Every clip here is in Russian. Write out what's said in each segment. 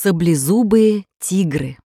Саблезубые тигры.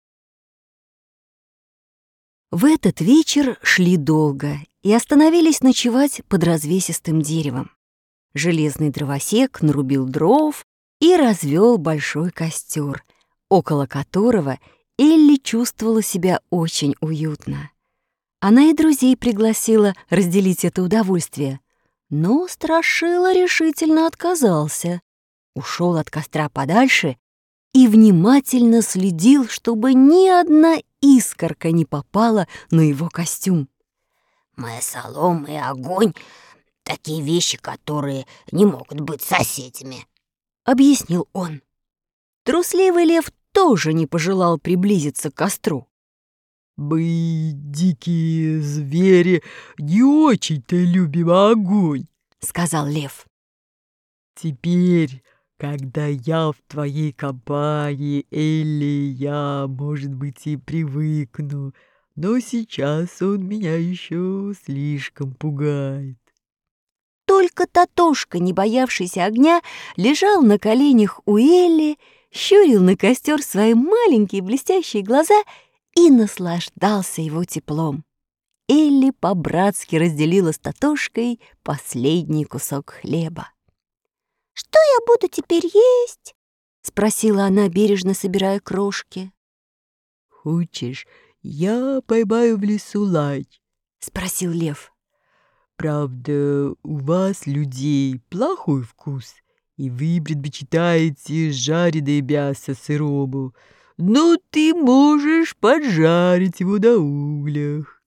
В этот вечер шли долго и остановились ночевать под развесистым деревом. Железный дровосек нарубил дров и развел большой костер, около которого Элли чувствовала себя очень уютно. Она и друзей пригласила разделить это удовольствие, но Страшила решительно отказался, ушел от костра подальше и внимательно следил, чтобы ни одна искорка не попала на его костюм. «Мы солома и огонь — такие вещи, которые не могут быть соседями», — объяснил он. Трусливый лев тоже не пожелал приблизиться к костру. «Мы, дикие звери, не очень-то любим огонь», — сказал лев. «Теперь, когда я в твоей компании, Элли, я, может быть, и привыкну, но сейчас он меня еще слишком пугает». Только Татошка, не боявшийся огня, лежал на коленях у Элли, щурил на костер свои маленькие блестящие глаза и наслаждался его теплом. Элли по-братски разделила с Татошкой последний кусок хлеба. «Что я буду теперь есть?» — спросила она, бережно собирая крошки. «Хочешь, я поймаю в лесу лань?» — спросил лев. «Правда, у вас, людей, плохой вкус, и вы предпочитаете жареное мясо сырому, но ты можешь поджарить его на углях».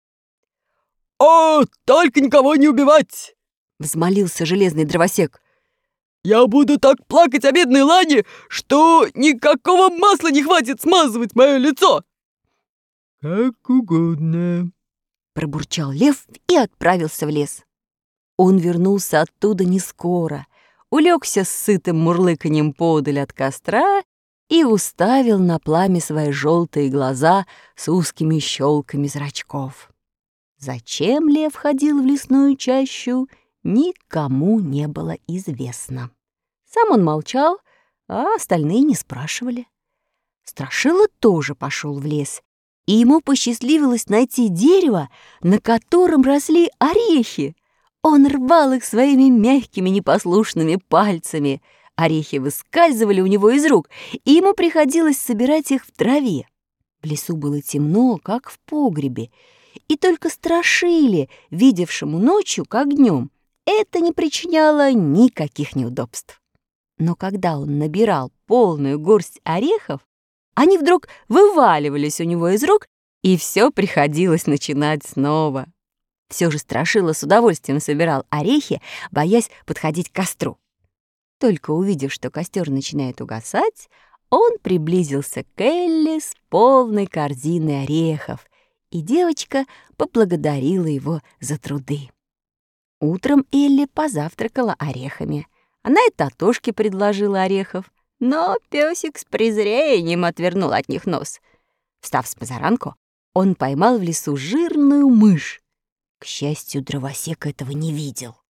«О, только никого не убивать!» — взмолился железный дровосек. «Я буду так плакать о бедной лане, что никакого масла не хватит смазывать мое лицо!» «Как угодно», — пробурчал лев и отправился в лес. Он вернулся оттуда не скоро, улегся с сытым мурлыканьем подаль от костра и уставил на пламя свои желтые глаза с узкими щелками зрачков. Зачем лев ходил в лесную чащу, никому не было известно. Сам он молчал, а остальные не спрашивали. Страшила тоже пошел в лес, и ему посчастливилось найти дерево, на котором росли орехи. Он рвал их своими мягкими непослушными пальцами. Орехи выскальзывали у него из рук, и ему приходилось собирать их в траве. В лесу было темно, как в погребе, и только Страшиле, видевшему ночью, как днем, это не причиняло никаких неудобств. Но когда он набирал полную горсть орехов, они вдруг вываливались у него из рук, и все приходилось начинать снова. Все же Страшила с удовольствием собирал орехи, боясь подходить к костру. Только увидев, что костер начинает угасать, он приблизился к Элли с полной корзиной орехов, и девочка поблагодарила его за труды. Утром Элли позавтракала орехами. Она и Татошке предложила орехов, но песик с презрением отвернул от них нос. Встав с позаранку, он поймал в лесу жирную мышь. К счастью, дровосек этого не видел.